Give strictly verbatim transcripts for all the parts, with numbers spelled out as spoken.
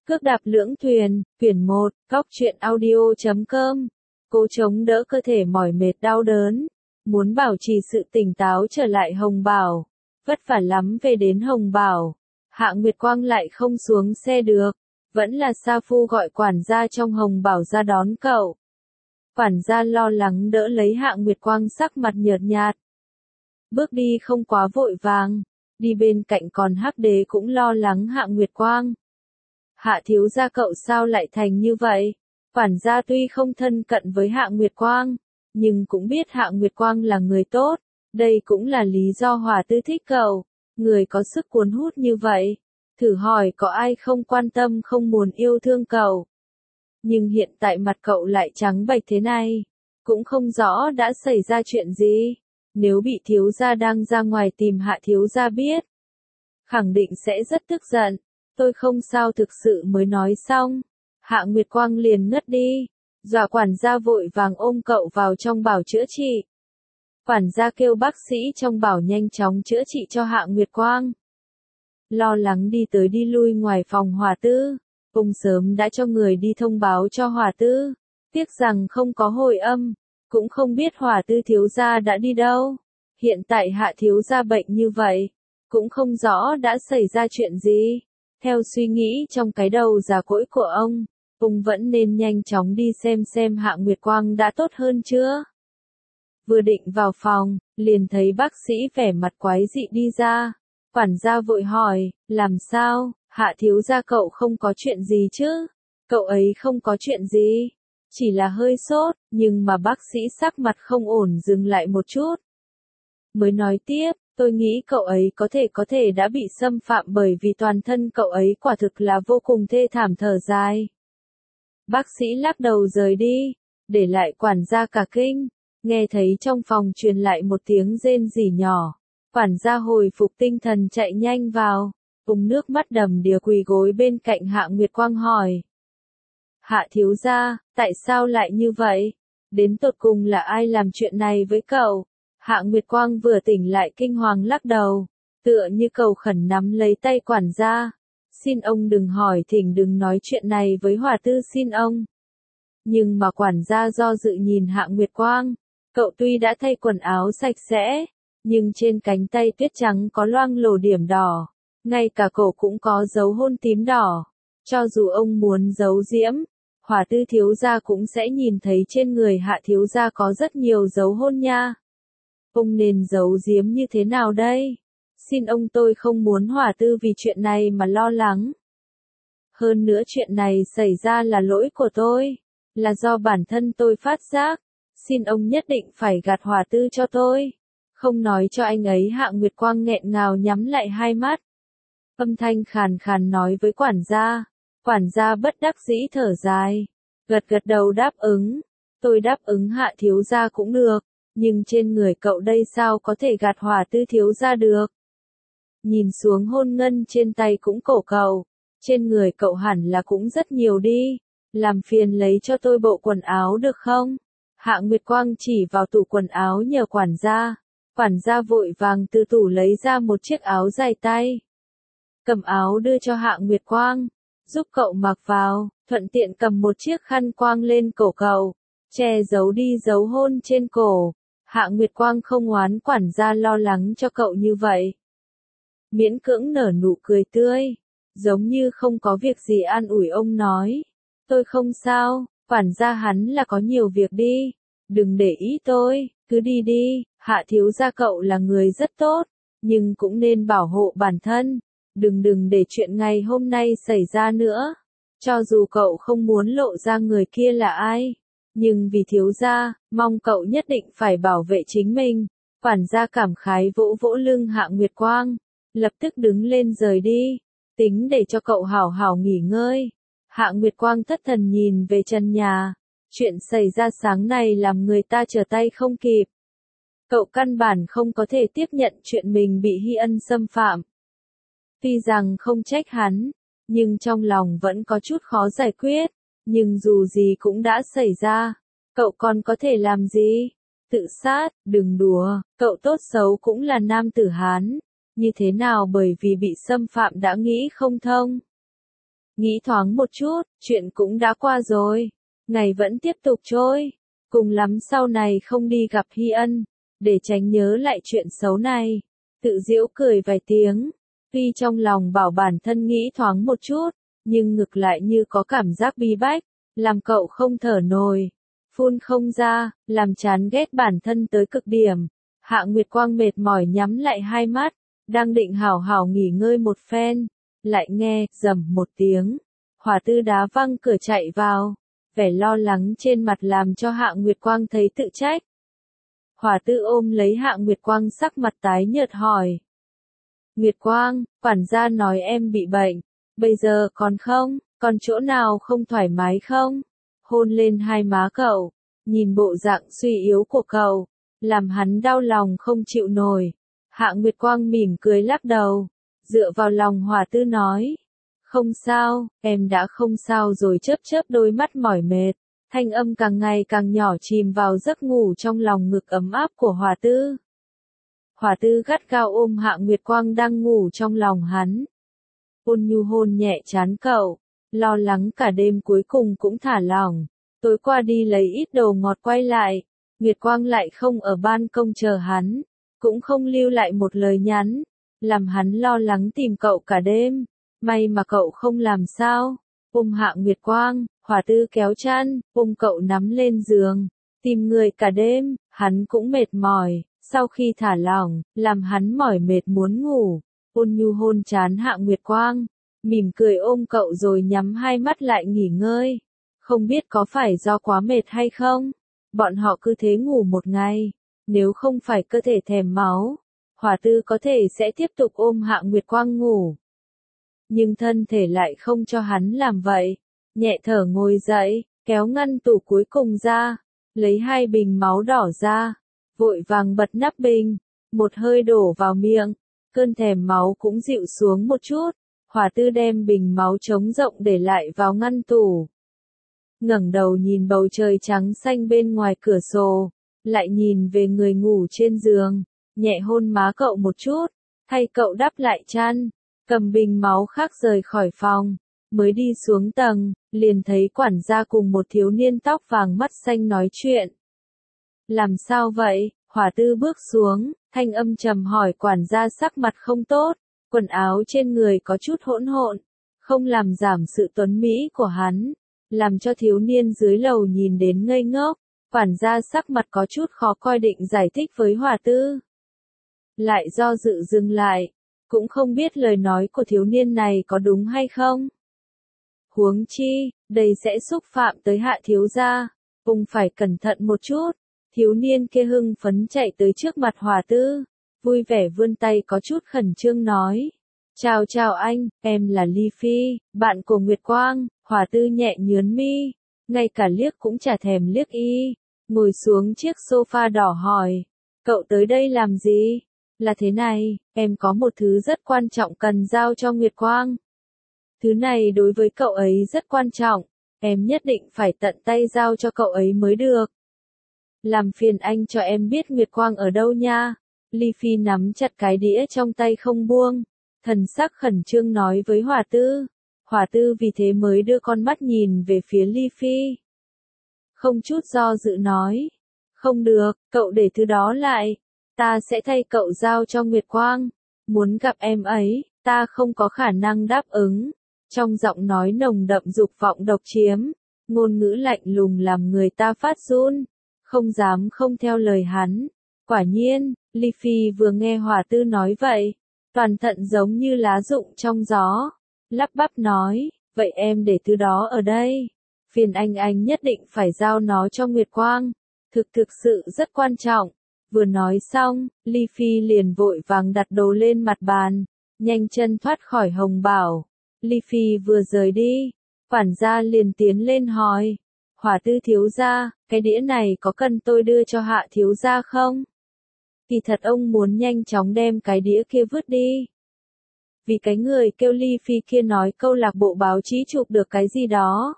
Cước đạp lưỡng thuyền, quyển một, góc truyện audio chấm com. Cố chống đỡ cơ thể mỏi mệt đau đớn, muốn bảo trì sự tỉnh táo trở lại Hồng Bảo. Vất vả lắm về đến Hồng Bảo, Hạ Nguyệt Quang lại không xuống xe được, vẫn là Sa Phu gọi quản gia trong Hồng Bảo ra đón cậu. Quản gia lo lắng đỡ lấy Hạ Nguyệt Quang sắc mặt nhợt nhạt. Bước đi không quá vội vàng, đi bên cạnh còn Hắc Đế cũng lo lắng Hạ Nguyệt Quang. Hạ thiếu gia cậu sao lại thành như vậy? Quản gia tuy không thân cận với Hạ Nguyệt Quang, nhưng cũng biết Hạ Nguyệt Quang là người tốt, đây cũng là lý do Hòa Tư thích cậu, người có sức cuốn hút như vậy. Thử hỏi có ai không quan tâm không muốn yêu thương cậu. Nhưng hiện tại mặt cậu lại trắng bệch thế này, cũng không rõ đã xảy ra chuyện gì. Nếu bị thiếu gia đang ra ngoài tìm Hạ thiếu gia biết, khẳng định sẽ rất tức giận. Tôi không sao thực sự mới nói xong. Hạ Nguyệt Quang liền ngất đi. Dọa quản gia vội vàng ôm cậu vào trong bảo chữa trị. Quản gia kêu bác sĩ trong bảo nhanh chóng chữa trị cho Hạ Nguyệt Quang. Lo lắng đi tới đi lui ngoài phòng Hòa Tư. Ông sớm đã cho người đi thông báo cho Hòa Tư. Tiếc rằng không có hồi âm. Cũng không biết Hòa Tư thiếu gia đã đi đâu. Hiện tại Hạ thiếu gia bệnh như vậy. Cũng không rõ đã xảy ra chuyện gì. Theo suy nghĩ trong cái đầu già cỗi của ông, ông vẫn nên nhanh chóng đi xem xem Hạ Nguyệt Quang đã tốt hơn chưa. Vừa định vào phòng, liền thấy bác sĩ vẻ mặt quái dị đi ra. Quản gia vội hỏi, làm sao, Hạ thiếu gia cậu không có chuyện gì chứ? Cậu ấy không có chuyện gì, chỉ là hơi sốt, nhưng mà bác sĩ sắc mặt không ổn dừng lại một chút. Mới nói tiếp, tôi nghĩ cậu ấy có thể có thể đã bị xâm phạm bởi vì toàn thân cậu ấy quả thực là vô cùng thê thảm thở dài. Bác sĩ lắc đầu rời đi, để lại quản gia cả kinh, nghe thấy trong phòng truyền lại một tiếng rên rỉ nhỏ. Quản gia hồi phục tinh thần chạy nhanh vào, cùng nước mắt đầm đìa quỳ gối bên cạnh Hạ Nguyệt Quang hỏi. Hạ thiếu gia, tại sao lại như vậy? Đến tột cùng là ai làm chuyện này với cậu? Hạ Nguyệt Quang vừa tỉnh lại kinh hoàng lắc đầu, tựa như cầu khẩn nắm lấy tay quản gia. Xin ông đừng hỏi thỉnh đừng nói chuyện này với Hòa Tư xin ông. Nhưng mà quản gia do dự nhìn Hạ Nguyệt Quang, cậu tuy đã thay quần áo sạch sẽ, nhưng trên cánh tay tuyết trắng có loang lổ điểm đỏ, ngay cả cổ cũng có dấu hôn tím đỏ. Cho dù ông muốn giấu giếm, Hòa Tư thiếu gia cũng sẽ nhìn thấy trên người Hạ thiếu gia có rất nhiều dấu hôn nha. Ông nên giấu giếm như thế nào đây? Xin ông tôi không muốn Hòa Tư vì chuyện này mà lo lắng. Hơn nữa chuyện này xảy ra là lỗi của tôi, là do bản thân tôi phát giác. Xin ông nhất định phải gạt Hòa Tư cho tôi, không nói cho anh ấy. Hạ Nguyệt Quang nghẹn ngào nhắm lại hai mắt. Âm thanh khàn khàn nói với quản gia. Quản gia bất đắc dĩ thở dài, gật gật đầu đáp ứng. Tôi đáp ứng Hạ thiếu gia cũng được. Nhưng trên người cậu đây sao có thể gạt Hòa Tư thiếu gia được? Nhìn xuống hôn ngân trên tay cũng cổ cậu, trên người cậu hẳn là cũng rất nhiều đi, làm phiền lấy cho tôi bộ quần áo được không? Hạ Nguyệt Quang chỉ vào tủ quần áo nhờ quản gia, quản gia vội vàng từ tủ lấy ra một chiếc áo dài tay. Cầm áo đưa cho Hạ Nguyệt Quang, giúp cậu mặc vào, thuận tiện cầm một chiếc khăn quang lên cổ cậu, che giấu đi dấu hôn trên cổ. Hạ Nguyệt Quang không oán quản gia lo lắng cho cậu như vậy. Miễn cưỡng nở nụ cười tươi, giống như không có việc gì an ủi ông nói. Tôi không sao, quản gia hắn là có nhiều việc đi. Đừng để ý tôi, cứ đi đi. Hạ thiếu gia cậu là người rất tốt, nhưng cũng nên bảo hộ bản thân. Đừng đừng để chuyện ngày hôm nay xảy ra nữa. Cho dù cậu không muốn lộ ra người kia là ai, nhưng vì thiếu gia, mong cậu nhất định phải bảo vệ chính mình. Quản gia cảm khái vỗ vỗ lưng Hạ Nguyệt Quang, lập tức đứng lên rời đi, tính để cho cậu hảo hảo nghỉ ngơi. Hạ Nguyệt Quang thất thần nhìn về trần nhà, chuyện xảy ra sáng nay làm người ta trở tay không kịp. Cậu căn bản không có thể tiếp nhận chuyện mình bị Hy Ân xâm phạm. Tuy rằng không trách hắn, nhưng trong lòng vẫn có chút khó giải quyết. Nhưng dù gì cũng đã xảy ra, cậu còn có thể làm gì? Tự sát, đừng đùa, cậu tốt xấu cũng là nam tử Hán, như thế nào bởi vì bị xâm phạm đã nghĩ không thông. Nghĩ thoáng một chút, chuyện cũng đã qua rồi. Ngày vẫn tiếp tục trôi. Cùng lắm sau này không đi gặp Hy Ân, để tránh nhớ lại chuyện xấu này. Tự giễu cười vài tiếng. Tuy trong lòng bảo bản thân nghĩ thoáng một chút, nhưng ngược lại như có cảm giác bí bách, làm cậu không thở nổi, phun không ra, làm chán ghét bản thân tới cực điểm. Hạ Nguyệt Quang mệt mỏi nhắm lại hai mắt, đang định hảo hảo nghỉ ngơi một phen, lại nghe rầm một tiếng, Hỏa Tư đá văng cửa chạy vào, vẻ lo lắng trên mặt làm cho Hạ Nguyệt Quang thấy tự trách. Hỏa Tư ôm lấy Hạ Nguyệt Quang sắc mặt tái nhợt hỏi. Nguyệt Quang, quản gia nói em bị bệnh, bây giờ còn không, còn chỗ nào không thoải mái không? Hôn lên hai má cậu, nhìn bộ dạng suy yếu của cậu, làm hắn đau lòng không chịu nổi. Hạ Nguyệt Quang mỉm cười lắc đầu, dựa vào lòng Hỏa Tư nói. Không sao, em đã không sao rồi, chớp chớp đôi mắt mỏi mệt. Thanh âm càng ngày càng nhỏ chìm vào giấc ngủ trong lòng ngực ấm áp của Hỏa Tư. Hỏa Tư gắt gao ôm Hạ Nguyệt Quang đang ngủ trong lòng hắn. Ôn nhu hôn nhẹ trán cậu, lo lắng cả đêm cuối cùng cũng thả lỏng. Tối qua đi lấy ít đồ ngọt quay lại, Nguyệt Quang lại không ở ban công chờ hắn, cũng không lưu lại một lời nhắn, làm hắn lo lắng tìm cậu cả đêm. May mà cậu không làm sao. Ôm Hạ Nguyệt Quang, Hỏa Tư kéo chăn, ôm cậu nắm lên giường, tìm người cả đêm, hắn cũng mệt mỏi. Sau khi thả lỏng, làm hắn mỏi mệt muốn ngủ, ôn nhu hôn trán Hạ Nguyệt Quang, mỉm cười ôm cậu rồi nhắm hai mắt lại nghỉ ngơi. Không biết có phải do quá mệt hay không, bọn họ cứ thế ngủ một ngày, nếu không phải cơ thể thèm máu, Hỏa Tư có thể sẽ tiếp tục ôm Hạ Nguyệt Quang ngủ. Nhưng thân thể lại không cho hắn làm vậy, nhẹ thở ngồi dậy, kéo ngăn tủ cuối cùng ra, lấy hai bình máu đỏ ra. Vội vàng bật nắp bình, một hơi đổ vào miệng, cơn thèm máu cũng dịu xuống một chút. Hỏa Tư đem bình máu trống rộng để lại vào ngăn tủ. Ngẩng đầu nhìn bầu trời trắng xanh bên ngoài cửa sổ, lại nhìn về người ngủ trên giường, nhẹ hôn má cậu một chút, thay cậu đắp lại chăn, cầm bình máu khác rời khỏi phòng. Mới đi xuống tầng, liền thấy quản gia cùng một thiếu niên tóc vàng mắt xanh nói chuyện. Làm sao vậy? Hỏa Tư bước xuống, thanh âm trầm hỏi quản gia sắc mặt không tốt, quần áo trên người có chút hỗn hộn, không làm giảm sự tuấn mỹ của hắn, làm cho thiếu niên dưới lầu nhìn đến ngây ngốc. Quản gia sắc mặt có chút khó coi định giải thích với Hỏa Tư. Lại do dự dừng lại, cũng không biết lời nói của thiếu niên này có đúng hay không. Huống chi, đây sẽ xúc phạm tới Hạ thiếu gia, ông phải cẩn thận một chút. Thiếu niên kia hưng phấn chạy tới trước mặt Hỏa Tư, vui vẻ vươn tay có chút khẩn trương nói. Chào chào anh, em là Ly Phi, bạn của Nguyệt Quang. Hỏa Tư nhẹ nhướn mi, ngay cả liếc cũng chả thèm liếc y, ngồi xuống chiếc sofa đỏ hỏi. Cậu tới đây làm gì? Là thế này, em có một thứ rất quan trọng cần giao cho Nguyệt Quang. Thứ này đối với cậu ấy rất quan trọng, em nhất định phải tận tay giao cho cậu ấy mới được. Làm phiền anh cho em biết Nguyệt Quang ở đâu nha. Ly Phi nắm chặt cái đĩa trong tay không buông, thần sắc khẩn trương nói với Hỏa Tư. Hỏa Tư vì thế mới đưa con mắt nhìn về phía Ly Phi. Không chút do dự nói. Không được, cậu để thứ đó lại. Ta sẽ thay cậu giao cho Nguyệt Quang. Muốn gặp em ấy, ta không có khả năng đáp ứng. Trong giọng nói nồng đậm dục vọng độc chiếm, ngôn ngữ lạnh lùng làm người ta phát run. Không dám không theo lời hắn. Quả nhiên, Ly Phi vừa nghe Hỏa Tư nói vậy, toàn thận giống như lá rụng trong gió, lắp bắp nói, vậy em để thứ đó ở đây. Phiền anh anh nhất định phải giao nó cho Nguyệt Quang. Thực thực sự rất quan trọng. Vừa nói xong, Ly Phi liền vội vàng đặt đồ lên mặt bàn, nhanh chân thoát khỏi Hồng Bảo. Ly Phi vừa rời đi, quản gia liền tiến lên hỏi. Hỏa Tư thiếu gia, cái đĩa này có cần tôi đưa cho Hạ thiếu gia không? Kỳ thật ông muốn nhanh chóng đem cái đĩa kia vứt đi. Vì cái người kêu Ly Phi kia nói câu lạc bộ báo chí chụp được cái gì đó.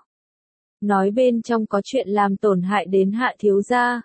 Nói bên trong có chuyện làm tổn hại đến Hạ thiếu gia.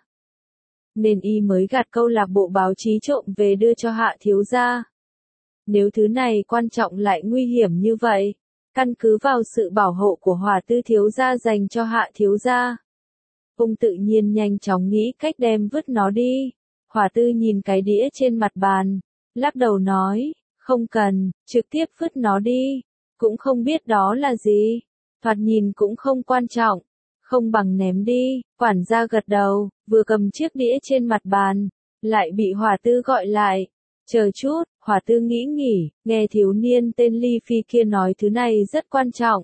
Nên y mới gạt câu lạc bộ báo chí trộm về đưa cho Hạ thiếu gia. Nếu thứ này quan trọng lại nguy hiểm như vậy, Căn cứ vào sự bảo hộ của Hỏa Tư thiếu gia dành cho Hạ thiếu gia. Ông tự nhiên nhanh chóng nghĩ cách đem vứt nó đi. Hỏa Tư nhìn cái đĩa trên mặt bàn, lắc đầu nói, không cần, trực tiếp vứt nó đi, cũng không biết đó là gì, thoạt nhìn cũng không quan trọng, không bằng ném đi. Quản gia gật đầu, vừa cầm chiếc đĩa trên mặt bàn, lại bị Hỏa Tư gọi lại. Chờ chút, Hỏa Tư nghĩ nghỉ, nghe thiếu niên tên Ly Phi kia nói thứ này rất quan trọng.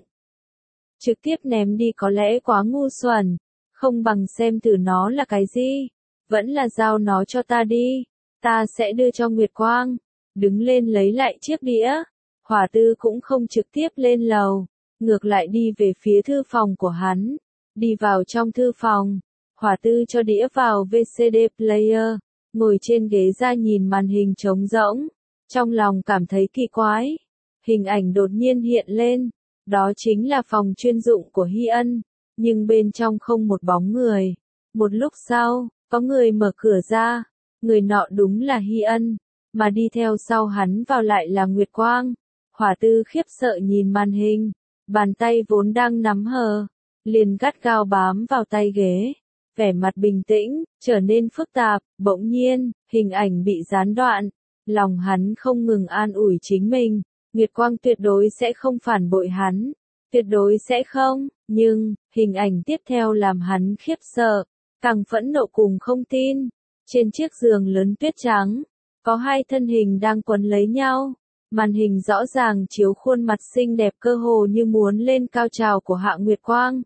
Trực tiếp ném đi có lẽ quá ngu xuẩn, không bằng xem thử nó là cái gì, vẫn là giao nó cho ta đi, ta sẽ đưa cho Nguyệt Quang. Đứng lên lấy lại chiếc đĩa, Hỏa Tư cũng không trực tiếp lên lầu, ngược lại đi về phía thư phòng của hắn. Đi vào trong thư phòng, Hỏa Tư cho đĩa vào vê xê đê player, ngồi trên ghế ra nhìn màn hình trống rỗng, trong lòng cảm thấy kỳ quái. Hình ảnh đột nhiên hiện lên, đó chính là phòng chuyên dụng của Hy Ân, nhưng bên trong không một bóng người. Một lúc sau, có người mở cửa ra, người nọ đúng là Hy Ân, mà đi theo sau hắn vào lại là Nguyệt Quang. Hỏa Tư khiếp sợ nhìn màn hình, bàn tay vốn đang nắm hờ, liền gắt gao bám vào tay ghế, vẻ mặt bình tĩnh, trở nên phức tạp. Bỗng nhiên, hình ảnh bị gián đoạn, lòng hắn không ngừng an ủi chính mình, Nguyệt Quang tuyệt đối sẽ không phản bội hắn, tuyệt đối sẽ không, nhưng, hình ảnh tiếp theo làm hắn khiếp sợ, càng phẫn nộ cùng không tin. Trên chiếc giường lớn tuyết trắng, có hai thân hình đang quấn lấy nhau, màn hình rõ ràng chiếu khuôn mặt xinh đẹp cơ hồ như muốn lên cao trào của Hạ Nguyệt Quang.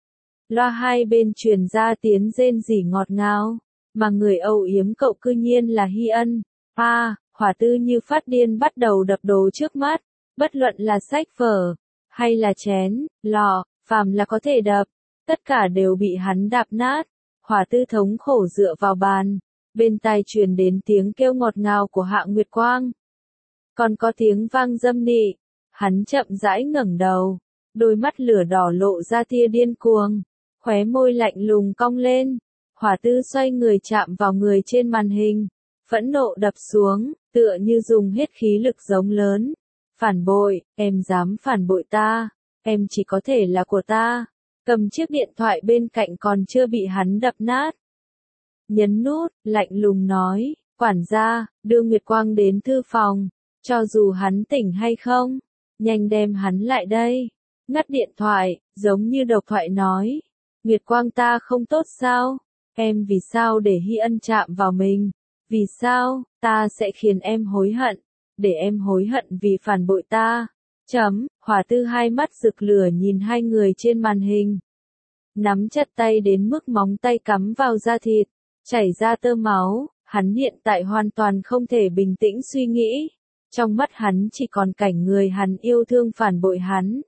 Loa hai bên truyền ra tiếng rên rỉ ngọt ngào, mà người âu yếm cậu cư nhiên là Hy Ân. A, à, Hỏa Tư như phát điên bắt đầu đập đồ trước mắt, bất luận là sách vở, hay là chén, lọ, phàm là có thể đập, tất cả đều bị hắn đạp nát. Hỏa Tư thống khổ dựa vào bàn, bên tai truyền đến tiếng kêu ngọt ngào của Hạ Nguyệt Quang. Còn có tiếng vang dâm nị, hắn chậm rãi ngẩng đầu, đôi mắt lửa đỏ lộ ra tia điên cuồng, khóe môi lạnh lùng cong lên. Hỏa Tư xoay người chạm vào người trên màn hình, phẫn nộ đập xuống, tựa như dùng hết khí lực giống lớn. Phản bội, em dám phản bội ta, em chỉ có thể là của ta. Cầm chiếc điện thoại bên cạnh còn chưa bị hắn đập nát. Nhấn nút, lạnh lùng nói, quản gia, đưa Nguyệt Quang đến thư phòng, cho dù hắn tỉnh hay không, nhanh đem hắn lại đây. Ngắt điện thoại, giống như độc thoại nói, Nguyệt Quang ta không tốt sao? Em vì sao để Hy Ân chạm vào mình? Vì sao, ta sẽ khiến em hối hận, để em hối hận vì phản bội ta. Chấm, Hỏa Tư hai mắt rực lửa nhìn hai người trên màn hình. Nắm chặt tay đến mức móng tay cắm vào da thịt, chảy ra tơ máu, hắn hiện tại hoàn toàn không thể bình tĩnh suy nghĩ. Trong mắt hắn chỉ còn cảnh người hắn yêu thương phản bội hắn.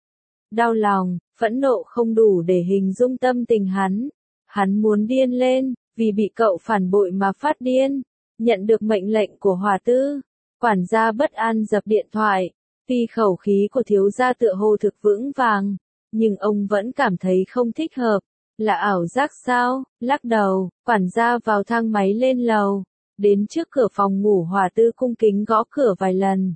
Đau lòng, phẫn nộ không đủ để hình dung tâm tình hắn. Hắn muốn điên lên, vì bị cậu phản bội mà phát điên. Nhận được mệnh lệnh của Hỏa Tư, quản gia bất an dập điện thoại. Tuy khẩu khí của thiếu gia tựa hồ thực vững vàng, nhưng ông vẫn cảm thấy không thích hợp. Là ảo giác sao? Lắc đầu, quản gia vào thang máy lên lầu, đến trước cửa phòng ngủ. Hỏa Tư cung kính gõ cửa vài lần,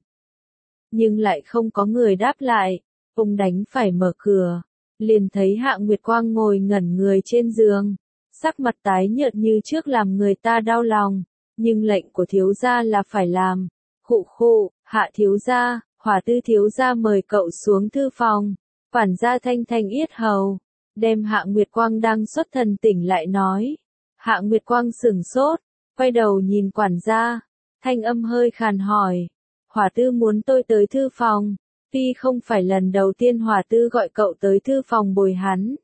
nhưng lại không có người đáp lại. Ông đành phải mở cửa, liền thấy Hạ Nguyệt Quang ngồi ngẩn người trên giường, sắc mặt tái nhợt như trước làm người ta đau lòng, nhưng lệnh của thiếu gia là phải làm. Khụ khụ, Hạ thiếu gia, Hỏa Tư thiếu gia mời cậu xuống thư phòng. Quản gia thanh thanh yết hầu, đem Hạ Nguyệt Quang đang xuất thần tỉnh lại nói. Hạ Nguyệt Quang sửng sốt, quay đầu nhìn quản gia, thanh âm hơi khàn hỏi, Hỏa Tư muốn tôi tới thư phòng. Tuy không phải lần đầu tiên Hỏa Tư gọi cậu tới thư phòng bồi hắn,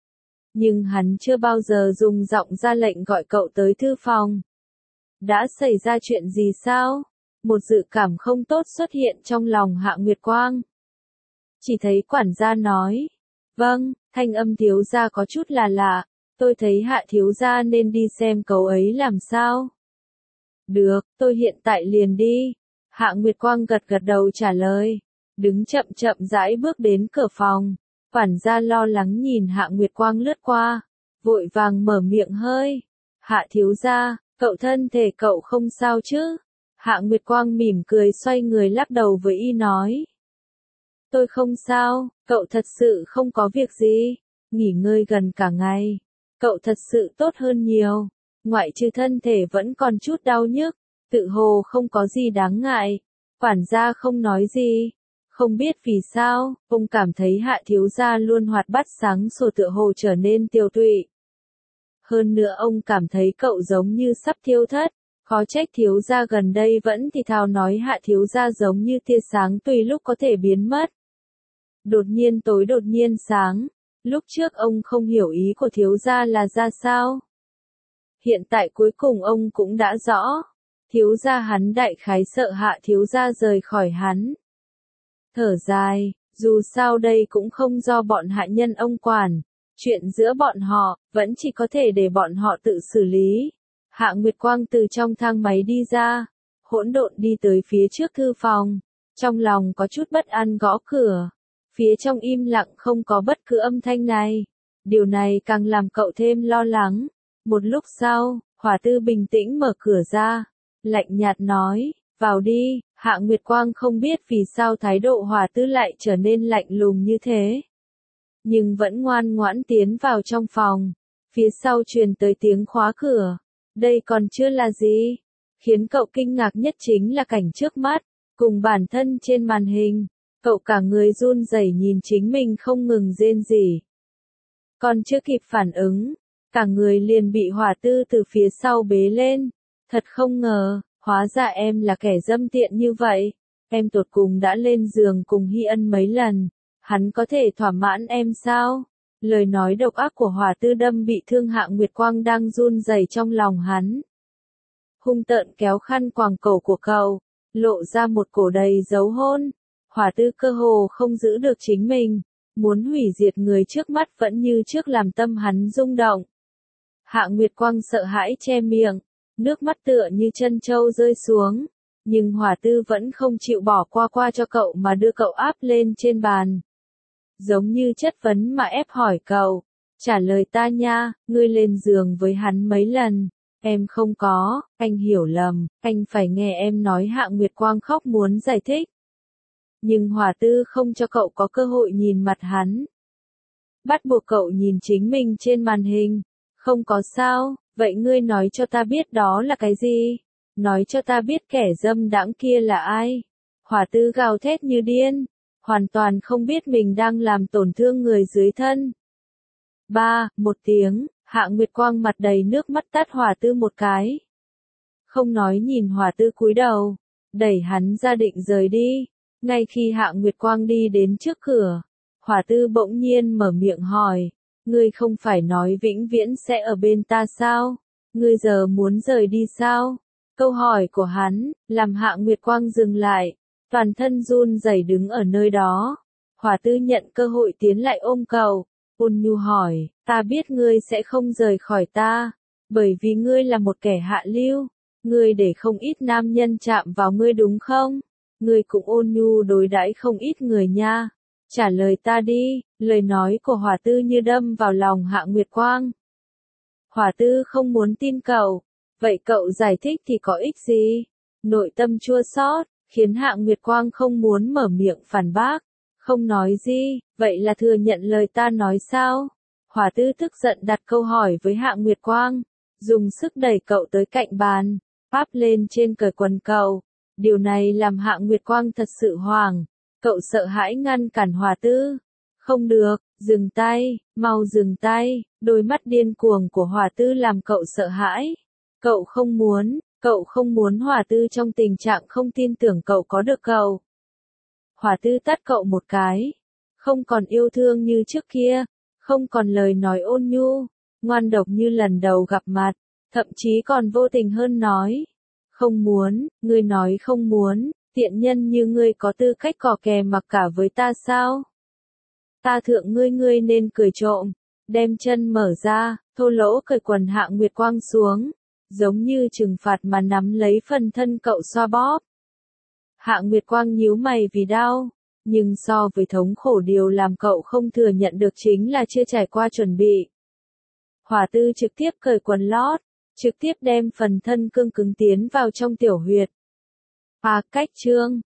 nhưng hắn chưa bao giờ dùng giọng ra lệnh gọi cậu tới thư phòng. Đã xảy ra chuyện gì sao? Một dự cảm không tốt xuất hiện trong lòng Hạ Nguyệt Quang. Chỉ thấy quản gia nói, vâng, thanh âm thiếu gia có chút là lạ, tôi thấy Hạ thiếu gia nên đi xem cậu ấy làm sao. Được, tôi hiện tại liền đi. Hạ Nguyệt Quang gật gật đầu trả lời, đứng chậm chậm rãi bước đến cửa phòng. Quản gia lo lắng nhìn Hạ Nguyệt Quang lướt qua, vội vàng mở miệng hơi. Hạ thiếu gia, cậu thân thể cậu không sao chứ? Hạ Nguyệt Quang mỉm cười xoay người lắc đầu với y nói. Tôi không sao, cậu thật sự không có việc gì. Nghỉ ngơi gần cả ngày. Cậu thật sự tốt hơn nhiều. Ngoại trừ thân thể vẫn còn chút đau nhức. Tự hồ không có gì đáng ngại. Quản gia không nói gì. Không biết vì sao, ông cảm thấy Hạ thiếu gia luôn hoạt bát sáng sủa tựa hồ trở nên tiêu tụy. Hơn nữa ông cảm thấy cậu giống như sắp thiêu thất. Khó trách thiếu gia gần đây vẫn thì thào nói Hạ thiếu gia giống như tia sáng tùy lúc có thể biến mất. Đột nhiên tối đột nhiên sáng. Lúc trước ông không hiểu ý của thiếu gia là ra sao. Hiện tại cuối cùng ông cũng đã rõ. Thiếu gia hắn đại khái sợ Hạ thiếu gia rời khỏi hắn. Thở dài, dù sao đây cũng không do bọn hạ nhân ông quản. Chuyện giữa bọn họ, vẫn chỉ có thể để bọn họ tự xử lý. Hạ Nguyệt Quang từ trong thang máy đi ra. Hỗn độn đi tới phía trước thư phòng. Trong lòng có chút bất an gõ cửa. Phía trong im lặng không có bất cứ âm thanh này. Điều này càng làm cậu thêm lo lắng. Một lúc sau, Hỏa Tư bình tĩnh mở cửa ra. Lạnh nhạt nói, vào đi. Hạ Nguyệt Quang không biết vì sao thái độ Hỏa Tư lại trở nên lạnh lùng như thế. Nhưng vẫn ngoan ngoãn tiến vào trong phòng. Phía sau truyền tới tiếng khóa cửa. Đây còn chưa là gì. Khiến cậu kinh ngạc nhất chính là cảnh trước mắt. Cùng bản thân trên màn hình. Cậu cả người run rẩy nhìn chính mình không ngừng rên rỉ. Còn chưa kịp phản ứng. Cả người liền bị Hỏa Tư từ phía sau bế lên. Thật không ngờ, hóa ra em là kẻ dâm tiện như vậy. Em tột cùng đã lên giường cùng Hy Ân mấy lần. Hắn có thể thỏa mãn em sao? Lời nói độc ác của Hỏa Tư đâm bị thương Hạ Nguyệt Quang đang run rẩy trong lòng hắn. Hung tợn kéo khăn quàng cổ của cậu, lộ ra một cổ đầy dấu hôn. Hỏa Tư cơ hồ không giữ được chính mình, muốn hủy diệt người trước mắt vẫn như trước làm tâm hắn rung động. Hạ Nguyệt Quang sợ hãi che miệng, nước mắt tựa như chân trâu rơi xuống, nhưng Hỏa Tư vẫn không chịu bỏ qua qua cho cậu mà đưa cậu áp lên trên bàn. Giống như chất vấn mà ép hỏi cậu, trả lời ta nha, ngươi lên giường với hắn mấy lần. Em không có, anh hiểu lầm, anh phải nghe em nói. Hạ Nguyệt Quang khóc muốn giải thích. Nhưng Hỏa Tư không cho cậu có cơ hội nhìn mặt hắn. Bắt buộc cậu nhìn chính mình trên màn hình. Không có sao, vậy ngươi nói cho ta biết đó là cái gì? Nói cho ta biết kẻ dâm đãng kia là ai? Hỏa Tư gào thét như điên, hoàn toàn không biết mình đang làm tổn thương người dưới thân. Ba, một tiếng, Hạ Nguyệt Quang mặt đầy nước mắt tát Hỏa Tư một cái. Không nói nhìn Hỏa Tư cúi đầu, đẩy hắn ra định rời đi. Ngay khi Hạ Nguyệt Quang đi đến trước cửa, Hỏa Tư bỗng nhiên mở miệng hỏi, ngươi không phải nói vĩnh viễn sẽ ở bên ta sao? Ngươi giờ muốn rời đi sao? Câu hỏi của hắn, làm Hạ Nguyệt Quang dừng lại, toàn thân run rẩy đứng ở nơi đó. Hỏa Tư nhận cơ hội tiến lại ôm cậu, ôn nhu hỏi, ta biết ngươi sẽ không rời khỏi ta, bởi vì ngươi là một kẻ hạ lưu, ngươi để không ít nam nhân chạm vào ngươi đúng không? Ngươi cũng ôn nhu đối đãi không ít người nha. Trả lời ta đi. Lời nói của Hỏa Tư như đâm vào lòng Hạ Nguyệt Quang. Hỏa Tư không muốn tin cậu. Vậy cậu giải thích thì có ích gì? Nội tâm chua xót, khiến Hạ Nguyệt Quang không muốn mở miệng phản bác. Không nói gì, vậy là thừa nhận lời ta nói sao? Hỏa Tư tức giận đặt câu hỏi với Hạ Nguyệt Quang. Dùng sức đẩy cậu tới cạnh bàn, áp lên trên cởi quần cậu. Điều này làm Hạ Nguyệt Quang thật sự hoảng. Cậu sợ hãi ngăn cản Hỏa Tư. Không được, dừng tay, mau dừng tay. Đôi mắt điên cuồng của Hỏa Tư làm cậu sợ hãi. Cậu không muốn, cậu không muốn Hỏa Tư trong tình trạng không tin tưởng cậu có được cậu. Hỏa Tư tát cậu một cái. Không còn yêu thương như trước kia. Không còn lời nói ôn nhu, ngoan độc như lần đầu gặp mặt. Thậm chí còn vô tình hơn nói. Không muốn, ngươi nói không muốn, tiện nhân như ngươi có tư cách cò kè mặc cả với ta sao? Ta thượng ngươi ngươi nên cười trộm, đem chân mở ra, thô lỗ cởi quần Hạ Nguyệt Quang xuống, giống như trừng phạt mà nắm lấy phần thân cậu xoa bóp. Hạ Nguyệt Quang nhíu mày vì đau, nhưng so với thống khổ điều làm cậu không thừa nhận được chính là chưa trải qua chuẩn bị. Hỏa Tư trực tiếp cởi quần lót, trực tiếp đem phần thân cương cứng tiến vào trong tiểu huyệt. À, cách chương